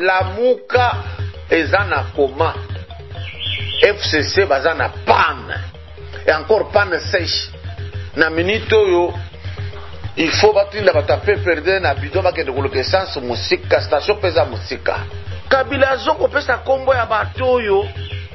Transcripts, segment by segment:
Lamuka ezana koma, FCC bazana panne, et encore panne sèche. Na minute yo, il faut batinda batape perdre na bidon bakende koloka essence musika, station pesa musika. Kabila zoko pesa kombo ya bato yo.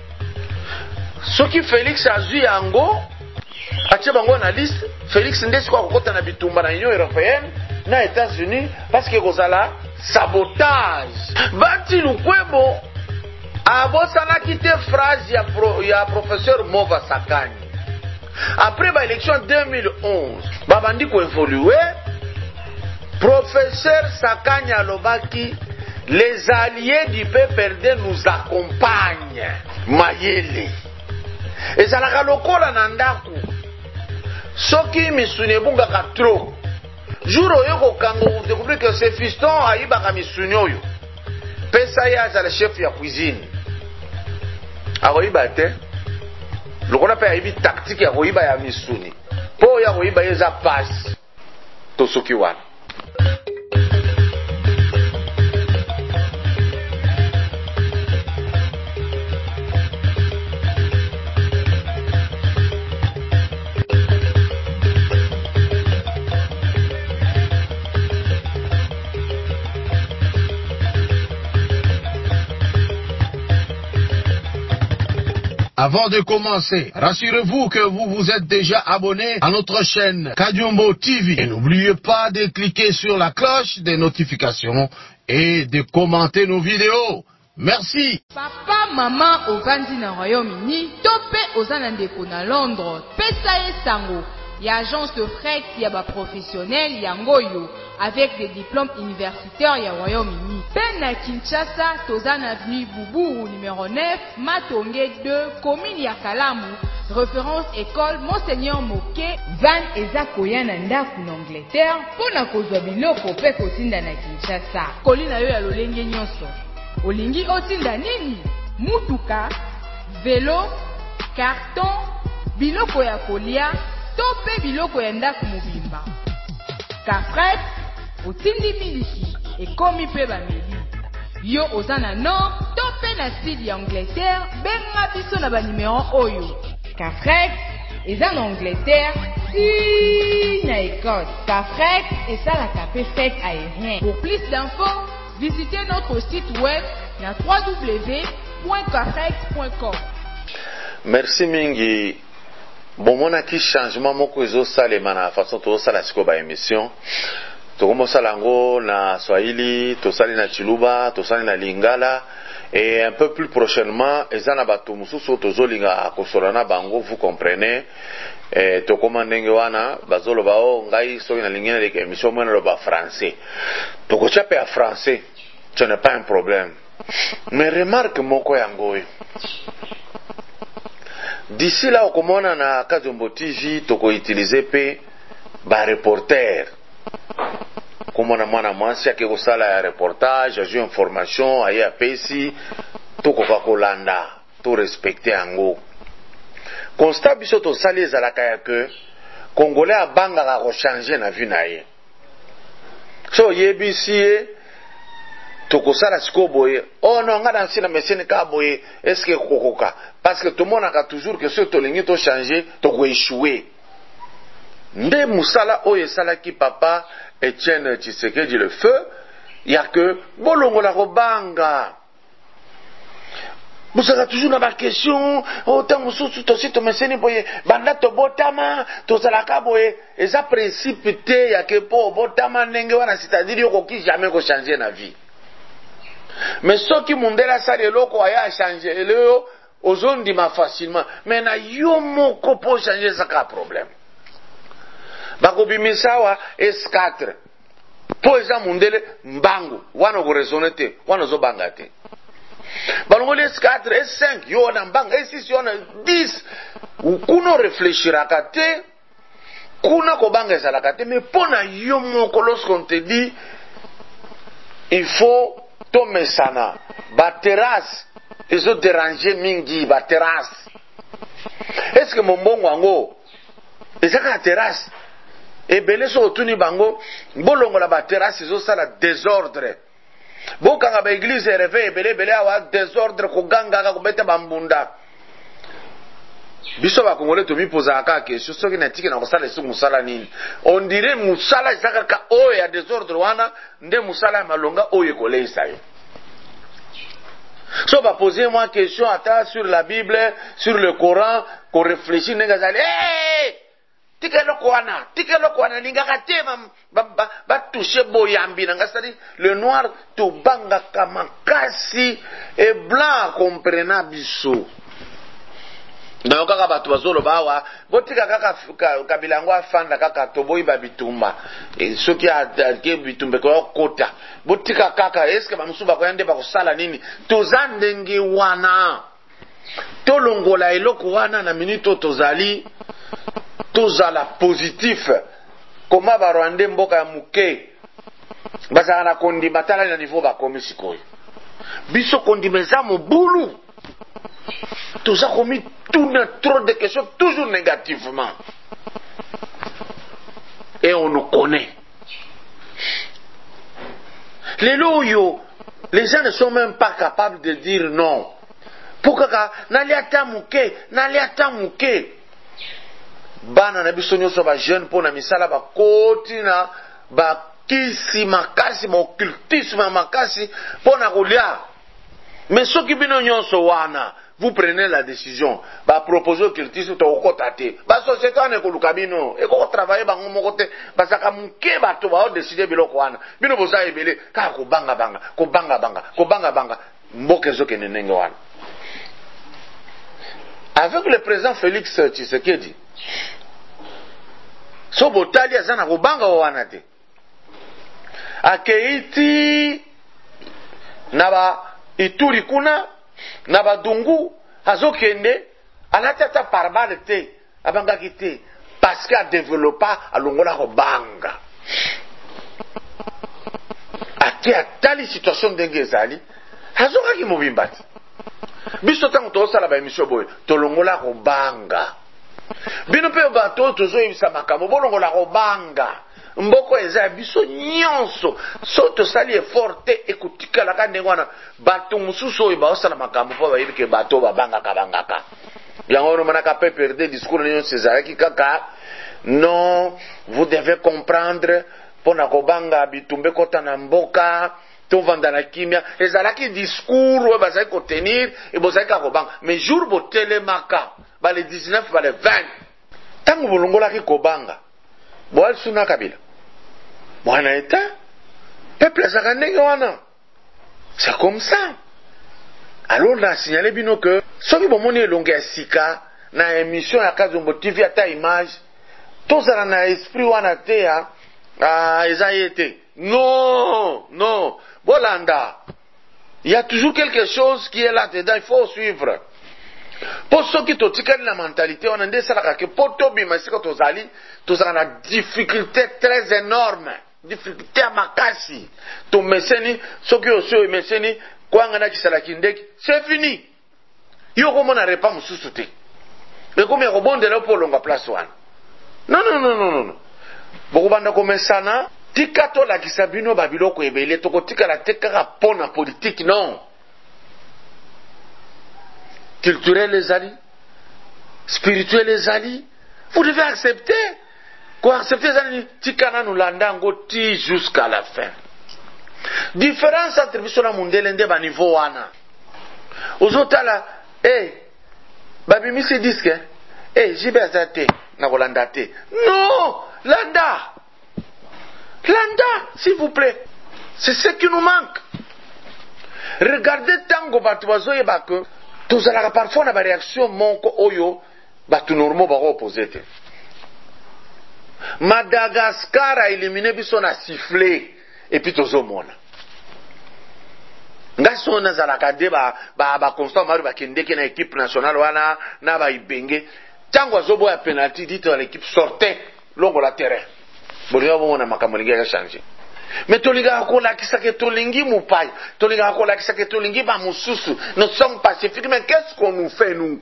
Soki Félix azui yango, atie bango na liste, Félix ndesi kwa kokota na bitumba na Union Européenne, na États-Unis, parce que kozala sabotage. Bati lukwebo, abosana kite phrase ya professeur Mova Sakani. Après l'élection 2011, babandi ko évoluer, professeur Sakani alobaki, les alliés du PPRD nous accompagnent. Mayele. Ezalaka lokola na ndaku. Soki misuni ebungaka trop. Jour oyo kokanga vous découvrez que ce fiston ayibaka misuni oyo. Pesa ya azala chef ya cuisine. Akoyiba te. Lokola pe ayibi tactique ya koyiba ya misuni. Po ya koyiba yeza pass. To soki wana. Avant de commencer, rassurez-vous que vous vous êtes déjà abonné à notre chaîne Kadiombo TV. Et n'oubliez pas de cliquer sur la cloche des notifications et de commenter nos vidéos. Merci. Papa, maman, ovandi na Royaume-Uni, topé aux ndeko na Londres, pesa ye sango. Y a agence de fret, y a ba professionnel, yangoyo, avec des diplômes universitaires, y a Royaume-Uni. Ben à Kinshasa, Tozan avenue Boubou, numéro 9, Matonge 2, commune ya Kalamu, référence école Monseigneur Moké, Van Ezakoya na ndaku na Angleterre, pona kozwa biloko pe kotinda na Kinshasa. Kolina yo ya lolenge nyonso. Olingi otinda nini? Mutuka, vélo, carton, biloko ya kolia, tope biloko ya ndaku mobimba. Kafret, otindi miliki, ekomi pe bameli. Yo ozana nord, tope na sud ya Angleterre, benga biso na ba numéro oyo. Kafret, eza na Angleterre, si na Écosse. Kafret, esalaka pe fête aérien. Pour plus d'infos, visitez notre site web na www.kafret.com. Merci mingi. Bon, mon aki changement moko ezo salema na façon to sala siko ba émission. To komo salango na Swahili, to sali na Chiluba, to sali na Lingala et un peu plus prochainement ezana bato mususu to zolinga kosolana bango, vous comprenez. Et to komandenge wana bazolo bao ngai soki na lingena de émission mona lo ba français. To ko chape à français, ce n'est pas un problème. Mais remarque moko yango. D'ici là, au on a Kadiombo TV, toko utiliser pe ba reporter. Comme on a mwana mwansi yake kusala ya reportage, ajo information, aye apesi, toko kakolanda, to respecter ango. Constat biso to sali ezalaka ya que Congolais abanga ka ko changer na vie na ye. So yebisi toko sala siko boye. Oh non, nga dans sina mesene ka boye, est-ce que kokoka? Parce que tout le monde a toujours que ce to lingi to changer, to ko échouer. Nde musala oye sala ki papa Etienne Tshisekedi le feu, ya que bolongo la robanga. Vous avez toujours dans ma question, autant vous sous to site mesene boye, banda to botama, to salaka boye, et ça principe te ya que po botama ndenge wana, c'est-à-dire yo ko jamais ko changer na vie. Mais ceux qui m'ont dit ça, les locaux ont changé, les ont dit facilement. Mais na yo moko pour changer ça ka problème. Bako bimisawa S4. Pour exemple mundele mbangu, wana ko raisonner te, wana zo bangate. Balongole S4, S5, yo na mbanga, S6 yo na 10. Kuno réfléchira kate, kuna ko banga za la kate, mais pona yo moko lorsqu'on te dit il faut tome sana ba terrasse ezo déranger mingi ba terrasse. Est-ce que mon bongo ango ezaka terrasse e bele so tuni bango bolongo la ba terrasse ezo sala désordre bokanga ba église réveil belé awa désordre koganga kobeta bambunda biso ba congolais to bipoza ka question soki na tiki na kosala esuku musala nini on dirait musala isaka ka oyo ya désordre wana nde musala ya malonga oyo ekoleisa yo. So va poser moi question ata sur la Bible, sur le Coran, qu'on réfléchit nenga zali tikelo kwana lingaka te ba toucher boyambi nanga c'est-à-dire le noir to banga kamakasi et blanc comprena biso. Donc kaka bato bazolo bawa botika kaka kabila yango afanda kaka toboyi ba bitumba soki ke bitumba ko kota botika kaka est-ce que bamusuba ko yande ba kosala nini toza ndenge wana tolongola eloko wana na minute tozali tozala positif koma ba Rwanda mboka ya muke bazala na kondima tala na niveau ba komi sikoyo biso kondimeza mobulu tous a commis trop de questions, toujours négativement. Et on nous connaît. Les gens ne sont même pas capables de dire non. Pourquoi n'aliata muke. Bana na biso nyoso ba jeune pour na misala ba kotina ba kisi makasi ba occultisme makasi pour na kolia. Mais ce qui bino nyoso wana vous prenez la décision ba proposer occultisme to kotate ba société ane ko lukabino e ko travailler bango moko te ba saka muke bato ba décider biloko wana bino boza ebele ka ko banga mboke zoke nenenge wana. Avec le président Félix Tshisekedi so botali azana ko banga wana te akeiti na ba Ituri kuna na badungu azokende alatata parbale te abangaki te parce qu'il a développé alongola ko banga ati atali situation ndenge ezali azokaki mobimbati biso tango tosala ba émission boye tolongola ko banga bino pe bato tozoyebisa makambo bolongola ko banga mboko eza biso nyonso so tosali effort te ekutikala ka ndenge wana bato mosusu oyo baosala makambo mpo bayebi ke bato babangaka yango ono manaka pe perde discours na nyonso ezalaki kaka non vous devez comprendre mpo na kobanga bitumba ekota na mboka tovanda na kimia ezalaki discours oyo bazalaki kotenir e bozalaki kaka kobanga mais jour botelemaka bale 19 bale 20 ntango bolongolaki kobanga boali suna Kabila mwana eta peuple azaka ndenge wana c'est comme ça. Alors na signalé bino que soki bomoni elongo ya sika na émission ya Kazombo TV ata image tozala na esprit wana te ya eza yete non bolanda il y a toujours quelque chose qui est là dedans, il faut suivre. Pour ceux qui totikali la mentalité on ande salaka ke poto bima sika tozala na difficulté très énorme, difficulté à makasi to meseni soki osio meseni kwanga na kisalaki ndeki c'est fini yo komona repa mususu te mais comme ya kobondela po longa place wana non bokubanda komesana tika to la kisabino babiloko ebele tokotika la tekaka pona politique non culturel les alliés, spirituel les alliés, vous devez accepter. Quoi accepter les alliés, tikana nous landango ti jusqu'à la fin. Différence entre bisona mundele nde ba niveau wana. Ozotala babi se disque jibe azate na kolanda te. Non, landa s'il vous plaît. C'est ce qui nous manque. Regardez tango batu bazoye bako tozalaka parfois na ba réaction monko oyo batu normaux ba opposé te. Madagascar a éliminé biso na sifflé et puis tozomona. Ngaso na zalaka de ba constant maru ba kendeke na équipe nationale wana na ba ibenge tango azobo ya penalty dit à l'équipe sortait longo la terrain. Bolinga bomona makambo linga ya changer. Mais tolinga kola kisake tolingi mupai, tolinga kola kisake tolingi ba mususu. Nous sommes pacifiques, mais qu'est-ce qu'on nous fait nous?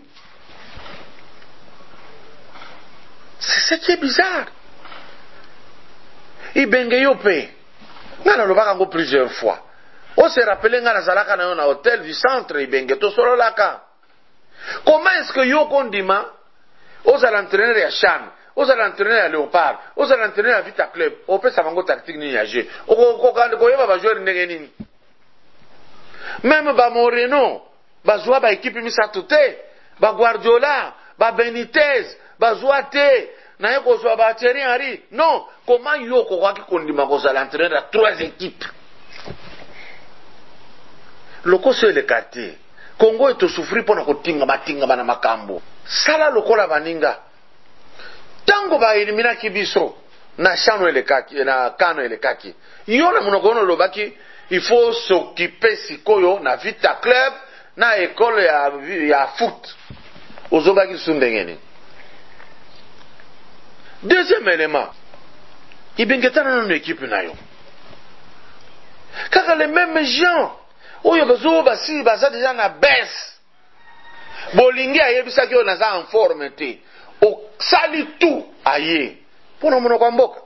C'est ce qui est bizarre. Ibenge yope. Nana lo baka ngo plusieurs fois. On se rappelle nga nazalaka na yo na hôtel du centre Ibenge to sololaka. Comment est-ce que yo kondima oza l'entraîneur ya Chan, oza l'entraîneur ya Léopard, oza l'entraîneur ya Vita Club, opesa bango tactique ni ya jeu. Ko yeba ba joueur ndenge nini. Même ba Moreno, ba joueur ba équipe misato te, ba Guardiola, ba Benitez, ba joueur te, na yeko joueur ba Thierry Henry. Non, comment yo ko kwaki kondima ko za l'entraîneur ya 3 équipes. Loko se le kate. Congo eto souffri pona kotinga matinga bana makambo. Sala lokola baninga. Tango ba elimina kibiso na chano elekaki na kano elekaki. Yona munogono lobaki il faut s'occuper sikoyo na Vita Club na école ya foot. Ozobaki sundengeni. Deuxième élément. Ibingetana na équipe na yo. Kaka les mêmes gens oyo bazo basi baza déjà na baisse. Bolingi ayebisa ki na za en forme te. O sali tout aye. Pona mono kwa mboka.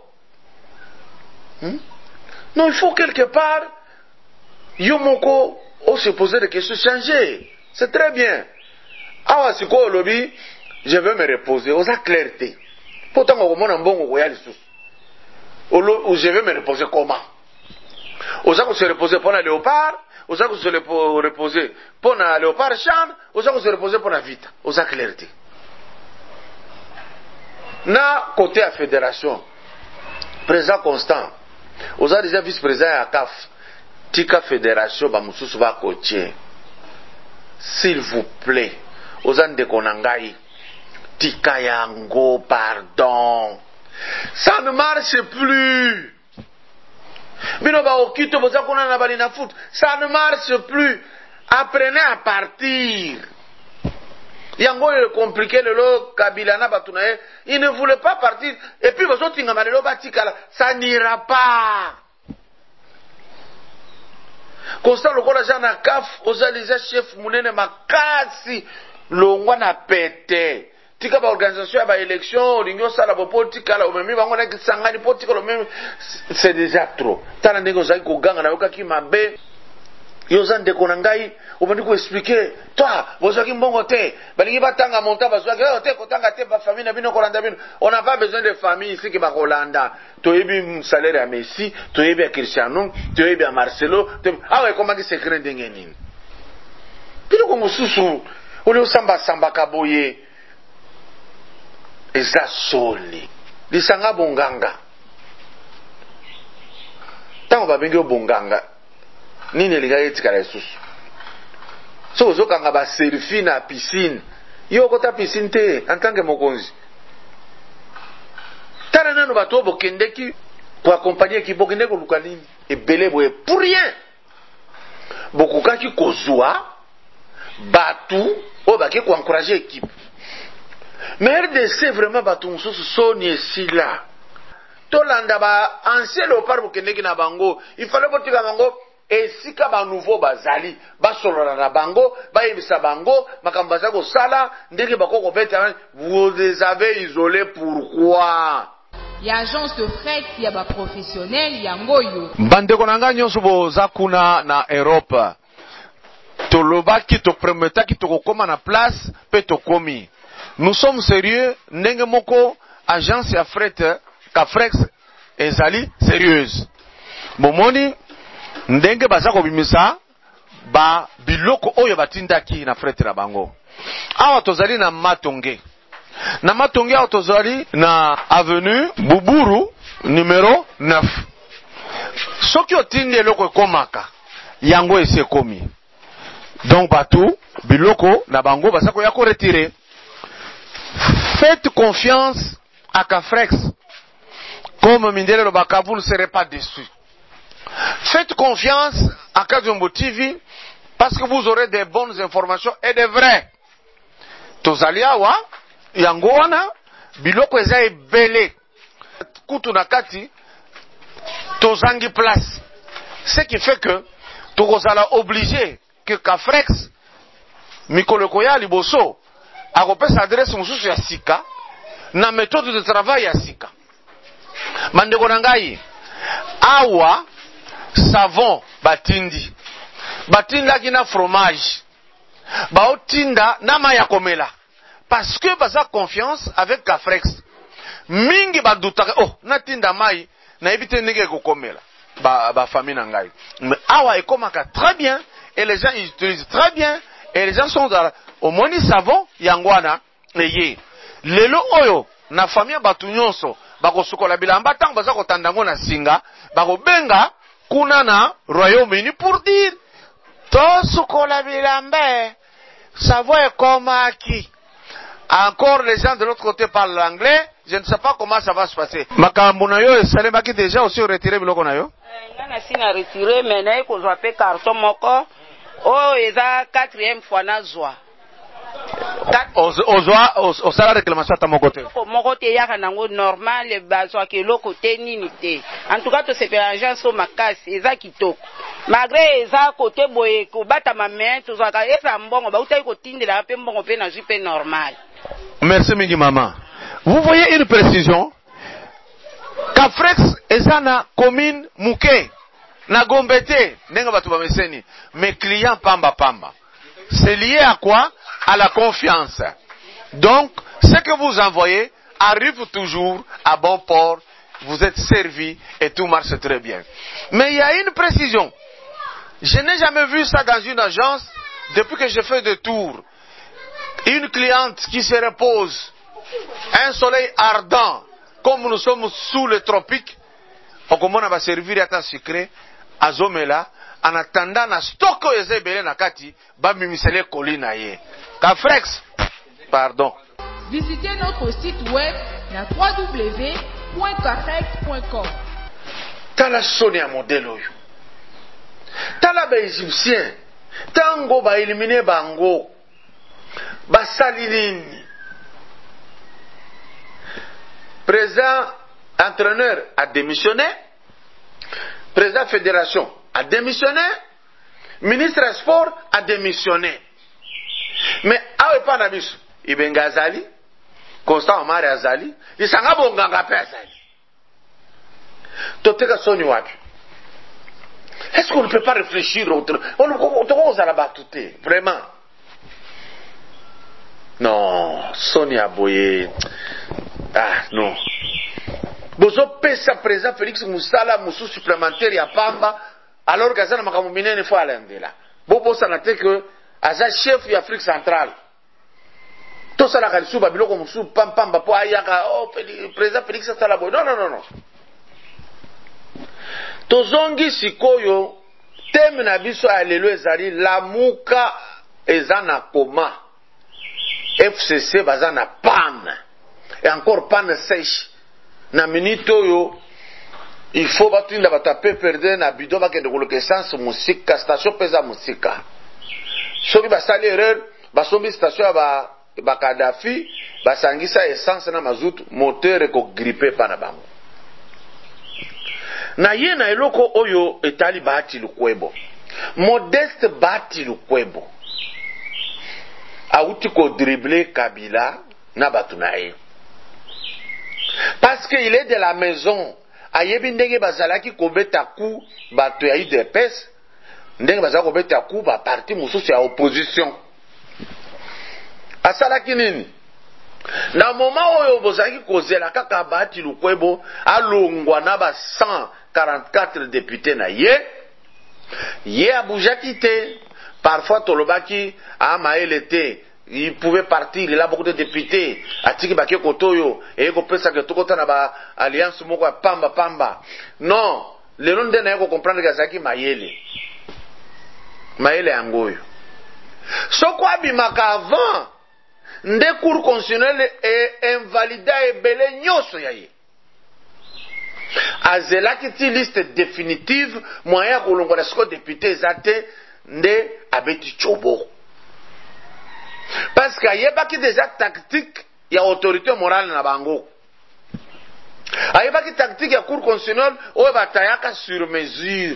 Non, il faut quelque part yomoko o se poser des questions, changer. C'est très bien. Awa siko lobby, je vais me reposer. Oza clarté. Pourtant on mona mbongo ko ya lisusu. Ou je vais me reposer comment? Oza ko se reposer pour la Léopard. Oza ko se reposer pour na Léopard Chan, oza ko se reposer pour na Vita. Oza clarté. Na côté à fédération, président Constant, oza déjà vice-président à CAF, tika fédération ba mususu ba coacher. S'il vous plaît, oza ndeko nangai, tika yango, pardon. Ça ne marche plus. Bino ba okito boza kona na bali na foot, ça ne marche plus. Apprenez à partir. Yango est compliqué le lo Kabila na batunae, il ne voulait pas partir et puis bozo tinga malelo batikala, ça n'ira pas. Constant lokola jana kaf ozaliza chef munene makasi longwa na pete. Tika ba organisation ba élection, l'union sala bo politique la omemi bango na kisangani politique lo même c'est déjà trop. Tala ndenge ozali ko ganga na yoka ki mabe. Yoza ndeko na ngai obandi ko expliquer toi bozaki mbongo te balingi batanga monta bazwaki te kotanga te ba famille na bino kolanda bino. On n'a pas besoin de famille ici qui ba kolanda. Toyebi salaire ya Messi, toyebi ya Cristiano, toyebi ya Marcelo, awe komaki secret ndenge nini. Pilo ko mususu ole osamba samba kaboye. Eza soli. Lisanga bonganga. Tango babengi bonganga. Nini elinga etikala lisusu. So ozokanga ba selfie na piscine. Yo kota piscine te en tant que mokonzi. Tala nano bato bokendeki pour accompagner ki bokende ko luka nini. Ebele boye pour rien. Bokukaki kozwa batu o baki ko encourager équipe. Mais RDC vraiment bato mususu soni esila. Tolanda ba ancien Léopard bokendeki na bango. Il fallait botika bango esika ba nouveau bazali basolola na bango bayebisa bango makambo za ko sala ndenge bakoko beta. Vous les avez isolés pourquoi? Ya agence de fret ya ba professionnel yango yo bandeko nanga nyonso boza kuna na Europe tolobaki to prometaki to kokoma na place pe to komi. Nous sommes sérieux ndenge moko agence ya fret Cafrex ezali sérieuse bomoni ndenge baza ko bimisa ba biloko oyo batindaki na fret na bango. Awa tozali na Matonge. Na Matonge awa tozali na avenue Buburu numéro 9. Soki otindi eloko ekomaka yango ese komi. Donc batu biloko na bango baza ko ya ko retirer. Faites confiance à Cafrex. Comme Mindele Lobaka, vous ne serez pas déçus. Faites confiance à Kajumbo TV parce que vous aurez des bonnes informations et des vraies. Tozaliawa, yangoana, biloko eza ebele. Kutu nakati, tozangi place. Ce qui fait que, tozala obligé que Cafrex, Mikolokoya Liboso, akopesa adresse mususu ya sika, na méthode de travail ya sika. Mandeko nangai, awa, savon batindi batinda kina fromage baotinda na maya komela parce que baza confiance avec Cafrex mingi badutaka oh natinda mai na ebite ndenge kokomela ba famille na ngai mais awa ekomaka très bien et les gens ils utilisent très bien et les gens sont dans au moni savon yangwana eye lelo oyo na famille batu nyonso bakosukola bilamba tango baza kotandango na singa bakobenga kuna na Royaume-Uni pour dire to sukola bilamba savon ekomaki. Encore les gens de l'autre côté parlent l'anglais, je ne sais pas comment ça va se passer. Makambo na yo esalemaki déjà aussi retiré biloko na yo? Ngana sina retiré mais na ko zwa pe carton moko oh eza 4e fois na zwa. Au salaire réclamation à mon côté. Mon côté ya kanango normal bazwa ke lo côté nini te. En tout cas to c'est agence au makasi eza kitoko. Malgré eza côté boye ko bata ma main to zwa ka eza mbongo ba utai ko tindela pe mbongo pe na jipe normal. Merci mingi maman. Vous voyez une précision. Cafrex eza na commune Muke na Gombete nenga batu ba meseni. Mes clients pamba pamba. C'est lié à quoi? À la confiance. Donc, ce que vous envoyez arrive toujours à bon port, vous êtes servi et tout marche très bien. Mais il y a une précision. Je n'ai jamais vu ça dans une agence depuis que je fais des tours. Une cliente qui se repose, un soleil ardent, comme nous sommes sous les tropiques, on va servir à un sucré, à Zomela, en attendant na stock ezebele na kati ba mimisele kolina ye. Cafrex. Pardon. Visitez notre site web na www.cafrex.com. Tala Sonia modèle oyo. Tala ba égyptien. Tango ba éliminer bango. Ba salinini. Président entraîneur a démissionné. Président fédération a démissionné, ministre des Sports a démissionné. Mais awe pa na biso, Ibenga azali, Constant Omar azali, Isanga Bonganga pe azali. Toteka soni wapi? Est-ce qu'on ne peut pas réfléchir autrement? On te la batute, vraiment. Non, Sonia Boye. Ah, non. Bozo pesa président Félix Moussala, Moussou supplémentaire ya Pamba. Alors que ça n'a pas combiné une fois à l'Indela. Bobo sanate que Aza chef de l'Afrique centrale. Tout ça la kalisu babilo comme sou pam pam bapo ayaka oh président Félix Salabo. Non non non non. Tozongi sikoyo teme na biso alelo ezali lamuka ezana koma. FCC bazana panne. Et encore panne sèche. Na minito yo il faut batinda batape perdre na bido bakende koloka essence musika station pesa musika soki basali erreur basombi station ya ba Kadhafi basangisa essence na mazout moteur ko gripper pana bango na ye na eloko oyo etali bahati lukwebo Modeste Bahati Lukwebo auti ko dribbler Kabila na batu na ye parce qu'il est de la maison. Ayebi ndenge bazalaki kobeta ku bato ya UDPS ndenge bazalaki kobeta ku ba parti mususu ya opposition asalaki nini na moment oyo bozalaki kozela kaka Bahati Lukwebo alongwa na ba 144 députés na ye aboujaki te parfois tolobaki amaele te. Il pouvait partir, il a beaucoup de députés. Atiki Baké Kotoyo, et il pense que tout le monde a alliance moko pamba pamba. Non, le nom de Naïko comprendre que Zaki Mayele. Mayele Angoyo. Ce quoi bimaka avant, nde cours constitutionnel est invalidé et belé nyoso yaye. Azela qui ti liste définitive, moyen que l'on voit ce député zate, nde abeti chobo. Parce qu'il y a pas déjà tactique, il y a autorité morale na bango. Il y a pas tactique, il y a cour constitutionnel, ou il y a sur mesure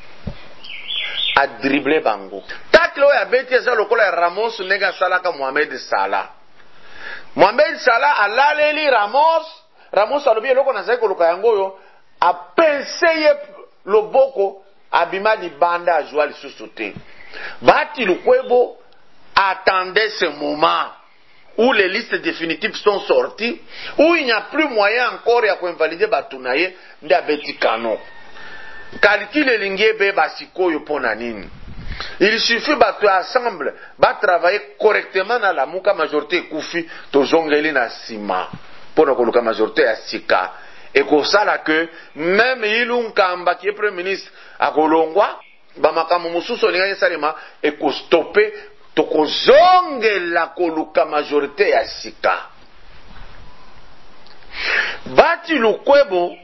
à dribbler bango. Tacle il y a bêté ça le cola Ramos nega salaka Mohamed Salah. Mohamed Salah a l'aleli Ramos a l'objet le qu'on a fait le kayango yo a pensé le boko abima libanda a joué le sous-sauté. Bati Lukwebo attendait ce moment où les listes définitives sont sorties, où il n'y a plus moyen encore de invalider Batunaye d'Abeti Kano. Calcul l'ingebe basikoyo ponanini. Il suffit batu ensemble, ba travailler correctement dans la muka majorité koufi to zongeli na sima. Pour na koluka majorité ya sika. Et ko sala que même Ilun Kamba qui est premier ministre a kolongwa, ba makamu mususu linga salima et ko stopper to ko zongela koluka majorité ya sika. Bati Lukwebo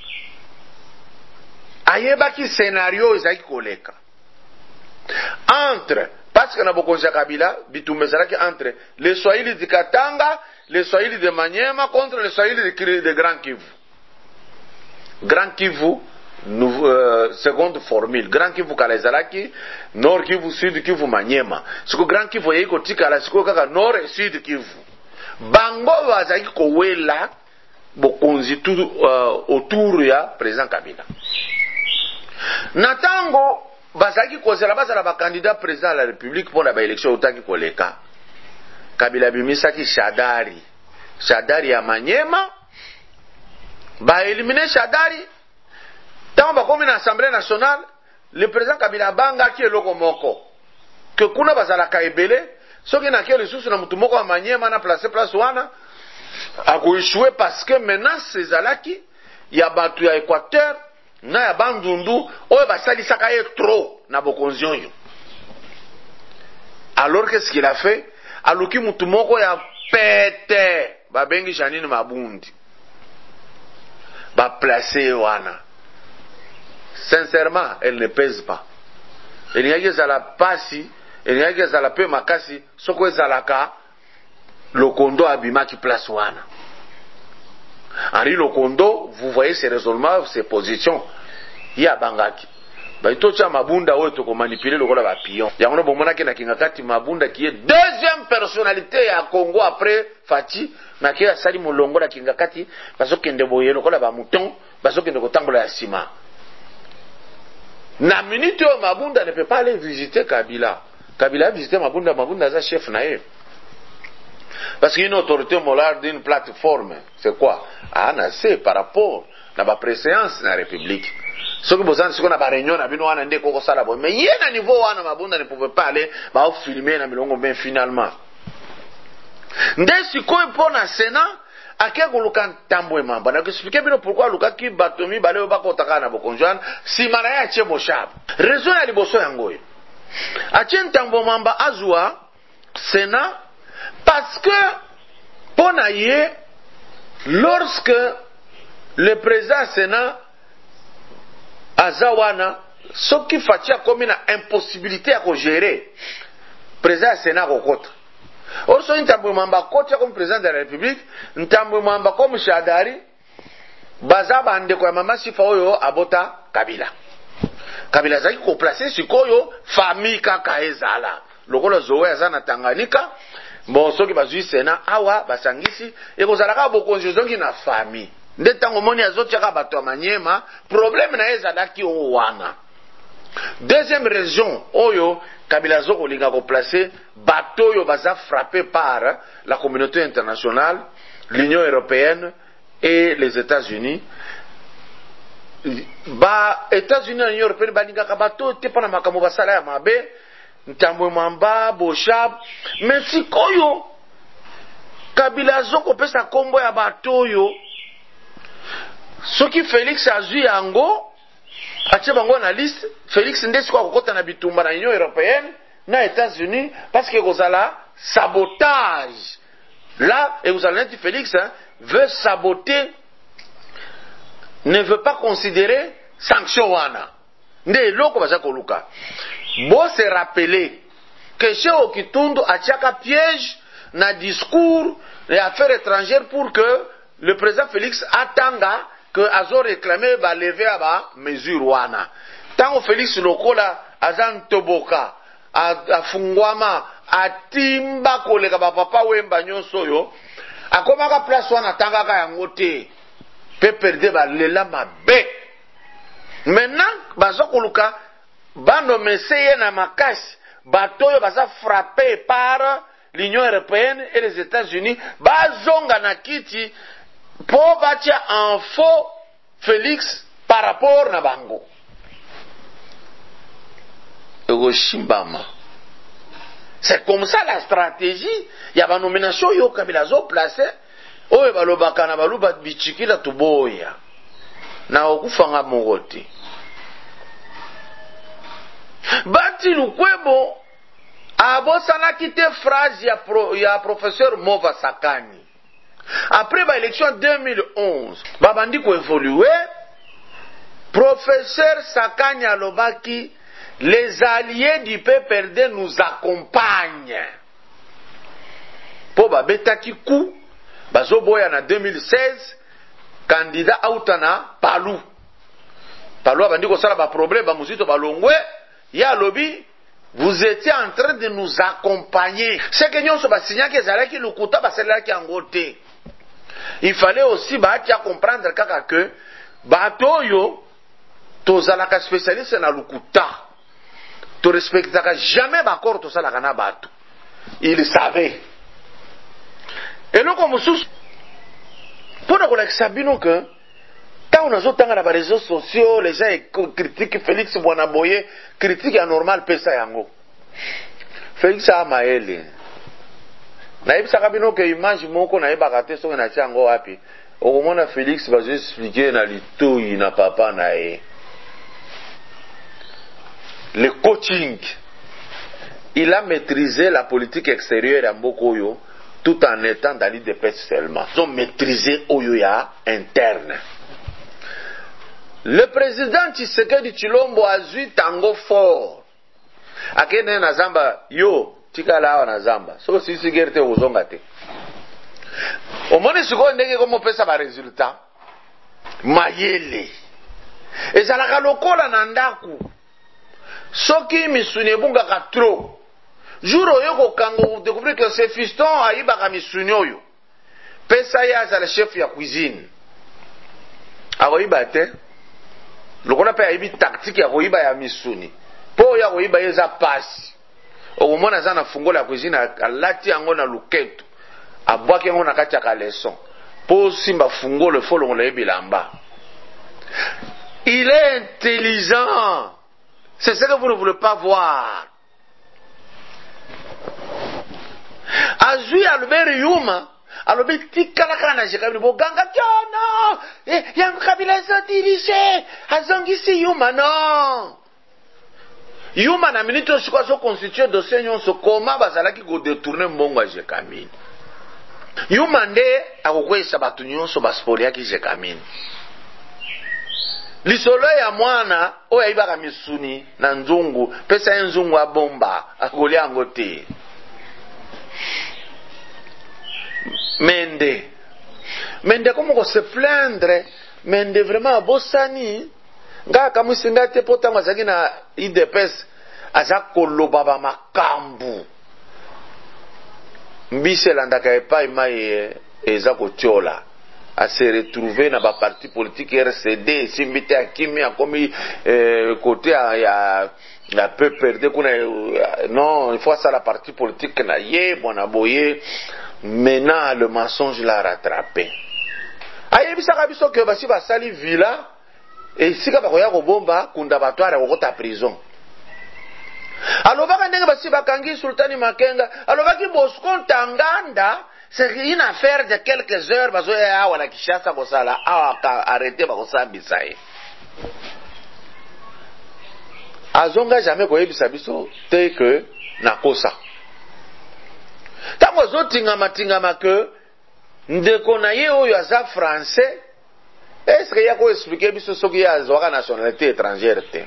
ayebaki scénario ezaki koleka entre, parce que na bokonza Kabila bitumezalaki entre les Swahili de Katanga, les Swahili de Maniema contre les Swahili de Grand Kivu. Grand Kivu seconde formule, Grand Kivu kalezalaki Nord Kivu, Sud Kivu, Maniema. Siko Grand Kivu yeko tikala siko kaka Nord et Sud Kivu. Bango bazaki kowela bokonzi tout autour ya président Kabila. Natango bazaki kozela bazala ba candidat président de la République pour la élection otaki koleka. Kabila bimisaki Shadari ya Maniema. Ba éliminer Shadari. Tant ba komi na Assemblée nationale, le président Kabila banga ki eloko moko. Que kuna bazala ka ebele, soki na ke lisusu na mutu moko wa Maniema na place wana, a échoué parce que menace ezalaki ya batu ya Équateur na ya bandundu oyo basalisaka ye trop na bokonzi oyo. Alors qu'est-ce qu'il a fait? Aluki mutu moko ya pete babengi Janine Mabundi ba placer wana. Sincèrement, elle ne pèse pas. Elle n'y a que la pasi, elle n'y a que la peu makasi, soko ezalaka Lokondo abima qui place wana. Henri Lokondo, vous voyez ses raisonnements, ses positions. Il y a Bangaki. Baitocha Mabunda oyo to ko manipuler lokola ba pion. Yango bomona ke na kingakati Mabunda qui est deuxième personnalité à Congo après Fati, na ke asali molongo la kingakati baso kende boye lokola ba mouton, baso kende ko tambola ya sima. Na minute où Mabunda ne peut pas aller visiter Kabila. Kabila a visité Mabunda, Mabunda est chef naïe. Parce qu'il y a une autorité morale d'une plateforme. C'est quoi? Ah, c'est par rapport à la préséance de la République. Ce que vous avez dit, c'est qu'on a réunion, on a vu un déco comme ça là-bas. Mais il y a un niveau où Mabunda ne pouvait pas aller, bah, filmer, mais finalement. Ndé si quoi pour le Sénat, à quel lukan tamboé mamba. Donc expliquez bien pourquoi luka qui batomi balé au bako takana bokonjoan si malaya tche boshab. Raison ya liboso yangoy. Atien tambo mamba azua Sénat parce que ponaye lorsque le président Sénat azawana ce qui fatia comme une impossibilité à gérer président Sénat kokota. Or, so ntambo mamba kocha comme président de la République, ntambo mamba comme Shadari, bazaba andeko ya mama sifa oyo abota Kabila. Kabila zaki ko placer sikoyo famille kaka ezala. Lokolo zowe azana Tanganyika, bon soki bazui Sénat awa basangisi ekozalaka bokonzi zongi na famille. Nde tango moni azotiaka bato ya Maniema, problème na ezalaki o wana. Deuxième raison oyo Kabila zoko linga ko placer bateau yo baza frappé par la communauté internationale, l'Union européenne et les États-Unis. Ba États-Unis et l'Union européenne ba linga ka bateau te pana makambo basala ya mabe, ntambo mamba boshab, mais sikoyo Kabila zoko pesa kombo ya bateau yo. Soki Félix azui yango atie bango na liste, Félix ndesi kwa kokota na bitumba na Union européenne na États-Unis parce que kozala sabotage. Là, et vous allez dire Félix veut saboter, ne veut pas considérer sanction wana. Nde loko baza koluka. Bo se rappeler que chez Okitundu atiaka piège na discours des affaires étrangères pour que le président Félix atanga que azo réclamé ba lever ba mesure wana. Tango Félix lokola azan toboka afungwama atimba koleka ba papa wemba nyonso yo akomaka place wana tangaka yango te pe perdre ba lela mabe. Maintenant bazo koluka bando meseye na makasi bato oyo baza frappé par l'Union européenne et les États-Unis bazonga na kiti po batia en faux Félix par rapport na bango Euroshimbama. C'est comme ça la stratégie. Il y a une nomination yo Kabila zo placé. Oyo balobaka na baluba bichikila tuboya. Na okufanga mongote. Bati Lukwebo abosana kite phrase ya professeur Mova Sakani. Après l'élection 2011, babandi ko évoluer, professeur Sakani alobaki les alliés du PPRD nous accompagnent. Po babetaki coup, bazoboya na 2016, candidat autana Palou. Palou abandi ko sala ba problème ba muzito balongwe, ya lobi vous étiez en train de nous accompagner. C'est que nous sommes signés que zalaki lukuta baselaki angote. Il fallait aussi batia comprendre que batoyo tozalaka spécialiste na lukuta. To respectaka jamais bakor to sala kana bato. Il savait. Et donc comme sous pour nous l'exabino que quand on a zotanga na réseaux sociaux les gens critiquent Félix Bwanaboye critique anormal pesa yango. Félix Amaele. Na ibisaka bino que image moko na yebaka te soki na tiango wapi. Okomona Félix va expliquer na litoi na papa na ye. Le coaching. Il a maîtrisé la politique extérieure à Mbokoyo tout en étant dans l'IDPS seulement. Ils ont maîtrisé Oyoya interne. Le président Tshisekedi Tshilombo a eu tango fort. Akene na zamba yo tikala na zamba. So sisi gerte uzonga te. Omoni siko ndenge komo pesa ba résultat. Mayele. Ezalaka lokola na ndaku. Soki misuni bunga ka trop. Jour oyo ko kango découvrir que ce fiston ayiba ka misuni oyo. Pesa ya za le chef ya cuisine. Akoyiba te. Lokola pe ayibi tactique ya koyiba ya misuni. Po ya koyiba yeza pasi. Okomona za na fungola ya cuisine alati yango na luketo. Abwaki yango na kati ya leçon. Po simba fungolo folo ngolo yebilamba. Il est intelligent. C'est ce que vous ne voulez pas voir. Azui Albert Yuma, alobi tikalaka na jekabili boganga kyono. Yang Kabila sa dirige, azongisi Yuma non. Yuma na minute siko so constituer dossier nyonso koma bazalaki go détourner mbongo ya Jekamine. Yuma nde akokwesa batu nyonso basipoli yaki Jekamine. Lisolo ya mwana oyo ayibaka misuni na nzungu pesa ya nzungu abomba akoli yango te. Mende comme ko se plaindre Mende vraiment abosani nga kamusinga te potango azaki na IDPS aza koloba ba makambu mbise landaka epai mai eza kotiola à se retrouver dans le parti politique RCD, si à Kimi a commis côté à peu perdre non, il faut ça la partie politique na yé bon aboyé maintenant le mensonge l'a rattrapé. Aye bisaka biso que basi basali villa et sika bakoya ko bomba kunda batwara ko ta prison. Alobaka ndenge basi bakangi Sultani Makenga, alobaki Bosco Ntaganda. C'est une affaire de quelques heures, parce que la Kishasa Kosala a arrêté Bakosa Bisaï. Azonga jamais koye bisabiso te que na kosa. Tango zo tingama que ndeko na ye oyo aza français, est-ce que yako expliquer biso soki ya azwaka nationalité étrangère te?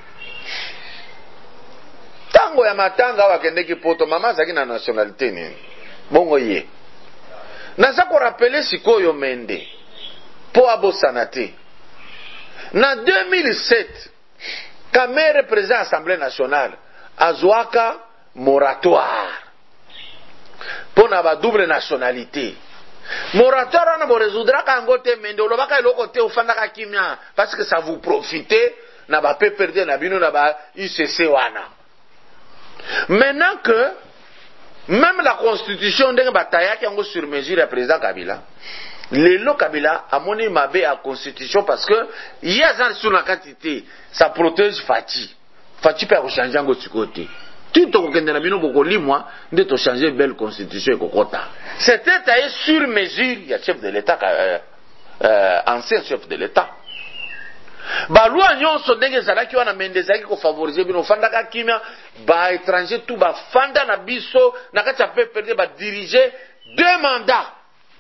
Tango ya matanga wakendeki poto mama zaki na nationalité ni. Bongo ye. Naza ko rappeler sikoyo Mende po abosana te. Na 2007 Kamere président Assemblée nationale azwaka moratoire pour na ba double nationalité. Moratoire na bo résoudra kango te Mende olobaka eloko te ofandaka kimia parce que ça vous profite na ba PPRD na bino na ba UCC wana. Maintenant que même la constitution de Bataya qui est sur mesure le président Kabila, le Kabila a moni mabe à constitution parce que il y a ça sur la quantité, ça protège Fati. Fati peut changer en côté. Tout au Kenya na bino boko limwa de to changer belle constitution kokota. C'était taillé sur mesure, il y a chef de l'État ancien chef de l'État. Balua nyonso ndenge zalaki wana mendezaki ko favoriser bino fandaka kimia ba étranger tout ba fanda na biso na kati ya peuple ba diriger 2 mandats.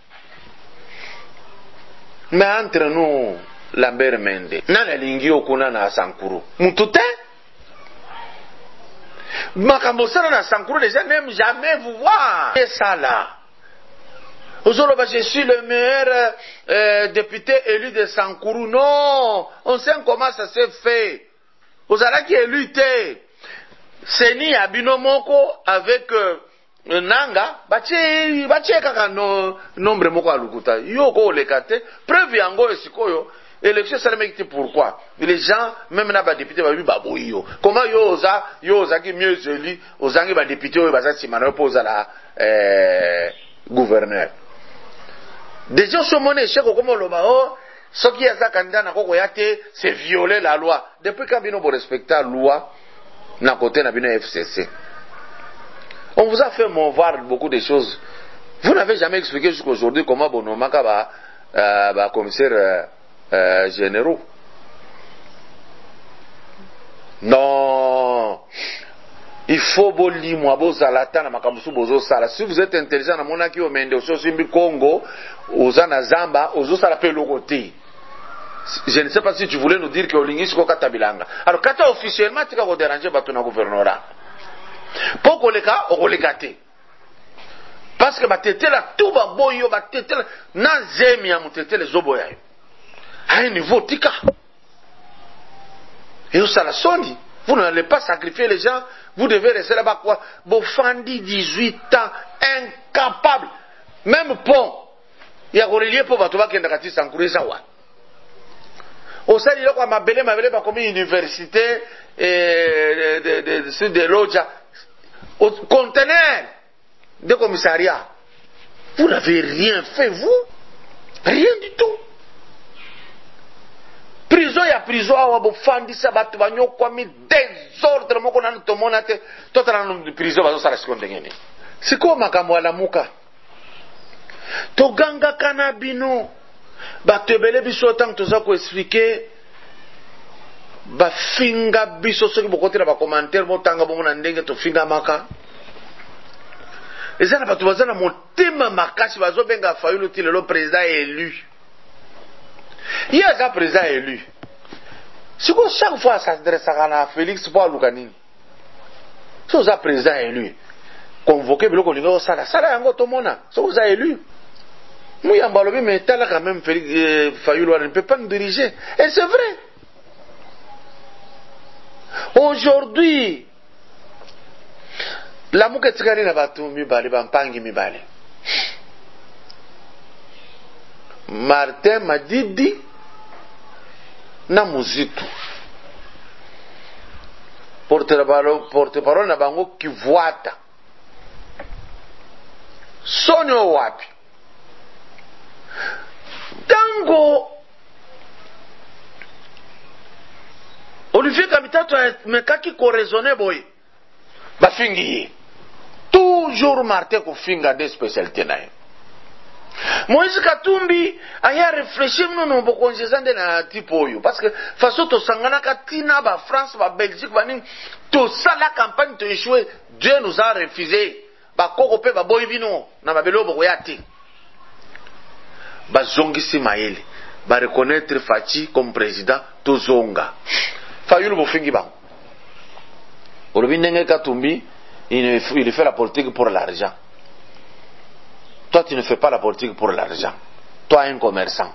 Mais entre nous Lambert Mende na lingi okuna na Sankuru mutute makambo sana na Sankuru les gens n'aiment jamais vous voir. Et ça là aujourd'hui, je suis le meilleur député élu de Sankuru. Non, on sait comment ça s'est fait. Vous allez qui élu té. Seni Abinomoko avec Nanga, bache kaka nombre moko alukuta. Yoko lekate. Preuve yango esikoyo. Élection salamekite pourquoi? Les gens, même na ba député ba baboyo. Comment yoza qui mieux élu, ozangi ba député oyo baza simana pose la gouverneur. Des gens sont monnaie chèque comme le bao, ce qui est à candidat na koko yate, c'est violer la loi. Depuis quand bino pour respecter la loi, na côté na bino FCC. On vous a fait voir beaucoup de choses. Vous n'avez jamais expliqué jusqu'à aujourd'hui comment Bonomaka ba commissaire généraux. Non. Il faut boli moi bozalata na makambusu bozo sala. Si vous êtes intelligent na monaki o mende so simbi Congo, ozana Zamba, ozo sala pe lokote. Je ne sais pas si tu voulais nous dire que Olingis ko katabilanga. Alors kata officiellement tika ko déranger bato na gouvernorat. Poko leka o kolekate. Parce que batetela tout ba boyo batetela na zemi ya mutetele zoboya. À un niveau tika. Et au salasoni, vous n'allez pas sacrifier les gens. Vous devez rester là-bas quoi? Bofandi 18 ans, incapable. Même pont. Il y a relié pour Batoba qui est dans la Sankurisawa. Au sein de ma belle comme université de Loja. Au conteneur de commissariat. Vous n'avez rien fait, vous? Rien du tout. Prison ya prison awa bofandi sa batu banyo kwa mi désordre moko na tomona te totala no prison bazo sala sikonde ngene siko makambo ala muka to ganga kana bino batu ebele biso tant toza ko expliquer ba finga biso soki bokotela ba commentaire botanga bomona ndenge to finga maka ezana batu bazana motema makasi bazo benga Fayulu ti le président élu. Il y a un président élu. Si chaque fois ça s'adresse à Félix pour Lukanini. Si vous avez président élu, convoqué le Colingo Sala, Sala Yango Tomona, si vous avez élu. Mouya Mbalobi, mais tel quand même Félix Fayulu ne peut pas nous diriger. Et c'est vrai. Aujourd'hui, la mouke tsikari na batu mibali, bampangi mibali. Martin Madidi na Muzitu porte-parole na bango Kivuata sonyo wapi tango Olivier Kamitato mekaki ko raisonner boy bafingi toujours Martin ko finga des spécialités na Moïse Katumbi aya réfléchir nous bokonjezande na type oyo parce que façon to sangana katina ba France ba Belgique ba ning to sala campagne to échouer Dieu nous a refusé ba kokope ba boy bino na ba belo bokoyati ba zongisi mayele ba reconnaître Fachi comme président to zonga Fayulu bofingi ba olobi ndenge Katumbi il fait la politique pour l'argent. Toi, tu ne fais pas la politique pour l'argent. Toi, un commerçant.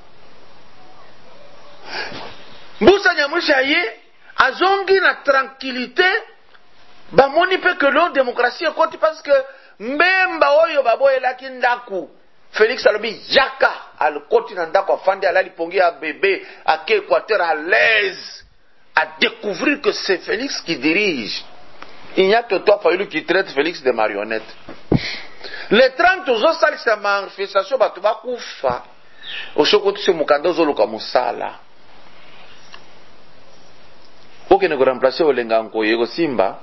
Moussa Nyamouchaye, azongi na tranquillité, ba moni pe que l'on démocratie est parce que mbemba oyo babo elaki ndaku. Félix alobi yaka al koti na ndako afandi alali pongi a bébé à Équateur à l'aise à découvrir que c'est Félix qui dirige. il n'y a que toi Fayulu qui traite Félix de marionnette. Les 30 jours ça c'est manifestation batu bakufa oshoko tse mukanda zoluka musala okene ko remplacer olenga nkoye ko simba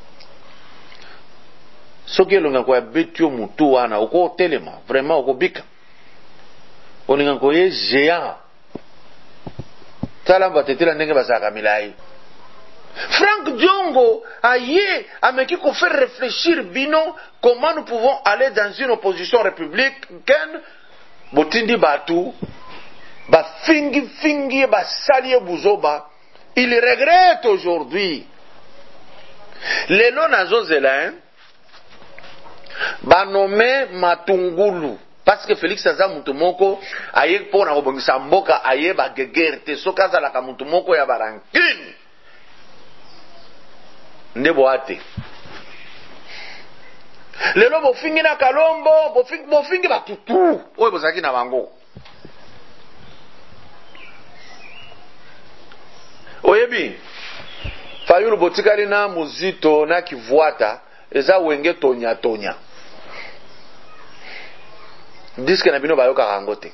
soki elonga ko betio mutu wana oko telema vraiment oko bika olinga nkoye géant tala batetela ndenge basaka milai. Franck Diongo aye ameki ko faire réfléchir bino comment nous pouvons aller dans une opposition républicaine botindi batu ba fingi ba salie buzoba. Il regrette aujourd'hui lelo nazo zela ba nommé Matungulu parce que Félix aza mutu moko aye pona ko bongisa mboka aye ba gegerte soka za la ka mutu moko ya barankine ndebo ate lelo bofingi na Kalombo bofingi batutu oyo bozaki na bango oyebi Fayulu botikali na muzito na kivuata eza wenge tonya diske na bino bayoka rangote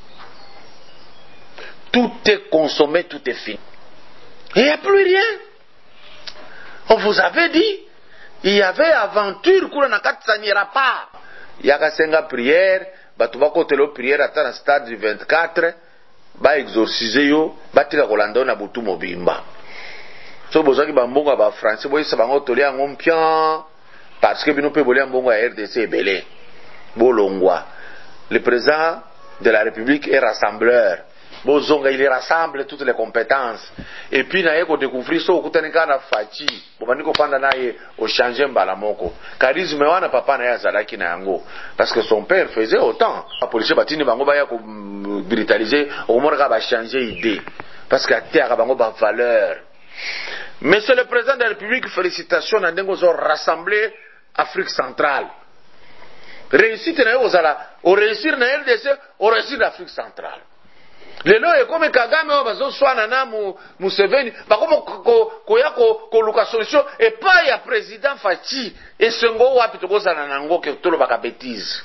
tout est consommé, tout est fini et il n'y a plus rien. On vous avait dit, il y avait aventure kula na katsa n'ira pas. Yaka senga prière, batu bako telo prière ata na stade du 24, ba exorciser yo, ba tika kolanda na butu mobimba. So bozaki ba mbongo ba français boy sa bango tolia ngompian parce que bino pe bolia mbongo ya RDC belé. Bolongwa. Le président de la République est rassembleur. Bozonga il rassemble toutes les compétences et puis na yeko découvrir so kutanika na fachi bobandi ko fanda naye au changer mbala moko charisme wana papa na yazalaki na yango parce que son père faisait autant la police batini bango ba ya ko brutaliser au moins ka ba changer idée parce que terre bango ba valeur. Monsieur le président de la République, félicitations na ndengo zo rassembler Afrique centrale. Réussite na yo zala au réussir na RDC au réussir l'Afrique centrale. Lelo ekome Kagame o bazo swana na Museveni bakomo ko luka solution et pas ya président Fachi et sengo wapi tokozana nango ke tolo baka bêtise.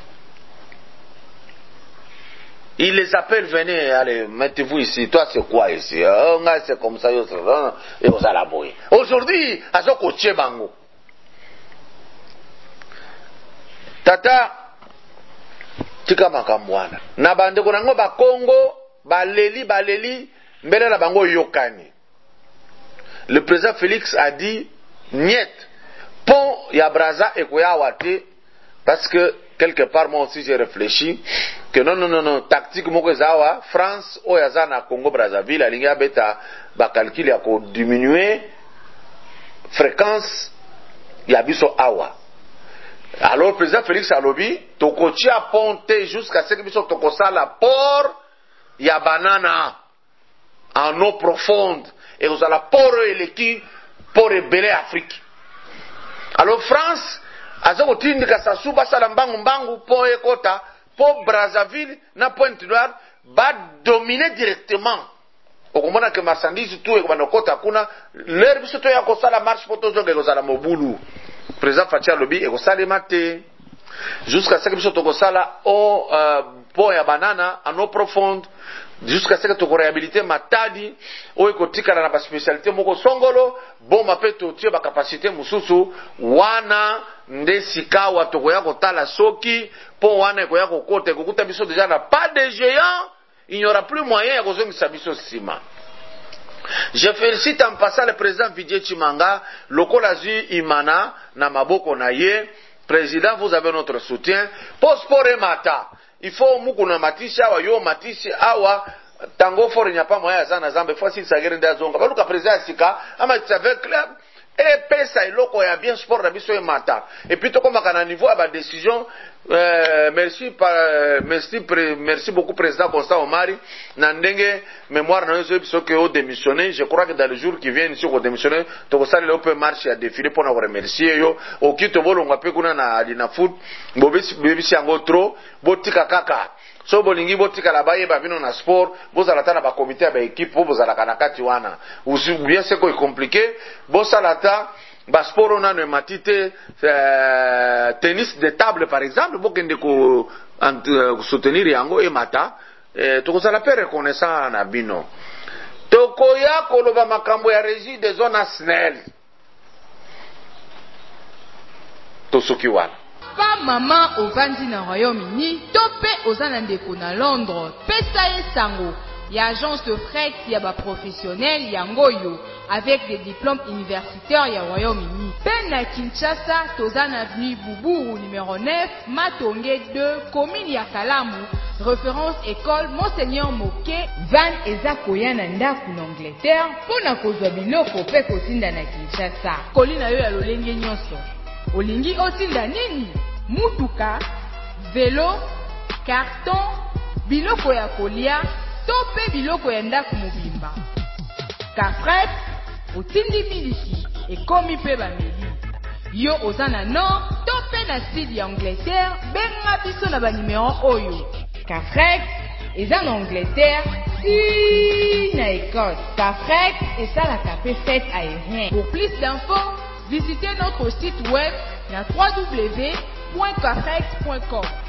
Il les appelle, venez, allez, mettez-vous ici. Toi, c'est quoi ici? C'est comme ça, et vous allez aboyer. Aujourd'hui, azo koche bango. Tata, tika makamwana. Na bandeko nango ba Congo, baleli, mbele na bango yokani. Le président Félix a dit, niet, pont ya braza ekoya wate, parce que quelque part moi aussi j'ai réfléchi que non tactique moko zawa France oyaza na Congo Brazzaville alingi abeta ba calcul ya ko diminuer fréquence ya biso awa. Alors le président Félix alobi tokotia ponte jusqu'à ce que biso tokosala port ya banana en eau profonde et vous allez port eleki pour rebeller Afrique. Alors France azoko tindika sasuba sala mbangu po ekota po Brazzaville na Pointe-Noire ba dominer directement okomona que marchandise tout ekobana kota kuna leur biso to ya ko sala marche poto zonge ko sala mobulu président Fatia lobi eko sala mate jusqu'à ce que biso to ko sala o po ya banana en eau profonde jusqu'à ce que tu réhabiliter matadi o ekotikala na ba spécialité moko songolo bon mapeto tie ba capacité mususu wana nde sikawa tokoya kotala soki po wana ekoya kokote kokuta biso déjà na pas de géant il n'y aura plus moyen ya kozongisa biso sima. Je félicite en passant le président Vijay Chimanga lokola zui imana na maboko na ye. Président, vous avez notre soutien. Pospore mata. Il faut mukuna matisi awa yo matisi awa tango fort n'y a pas moyen za na zambe facile ça guerin da zonga baluka président sika ama avec club et pesa iloko ya bien sport na biso e mata et puis to comme kana niveau à ba décision merci beaucoup président Constant Omari na ndenge mémoire na yo biso que au démissionner. Je crois que dans les jours qui viennent sur au démissionner to ko sala le open marché à défiler pour na remercier yo au kito bolonga pe kuna na alina foot bobisi yango trop botika kaka so bolingi botika la baye ba bino na sport bozala ta na ba comité ba équipe bozala kana kati wana ou bien c'est quoi compliqué bozala ta basport nano emati te tennis de table par exemple bokende ko soutenir yango emata tokozala pe reconnaissant na bino. Tokoya koloba makambo ya régie des zones SNEL tosoki wana pa mama ovandi na Royaume-Uni to pe oza na ndeko na Londres pesa ye sango ya agence de fret ya ba professionnel yango yo avec des diplômes universitaires ya Royaume-Uni. Pe na Kinshasa toza na avenue Boubou numéro 9 Matonge 2 commune ya Kalamu référence école Monseigneur Moke van eza koya na ndaku na Angleterre pona kozwa biloko pe kotinda na Kinshasa. Kolina yo ya lolenge nyonso. Olingi otinda nini? Mutuka, vélo, carton, biloko ya kolia, to pe biloko ya ndaku mobimba. Kafret, otindi miliki, ekomi pe bameli. Yo oza na nord, to pe na sud ya Angleterre, benga biso na ba numéro oyo. Kafret, eza na Angleterre, si na Écosse. Kafret, esalaka pe fête aérienne. Pour plus d'infos, visitez notre site web na www.kafret.com.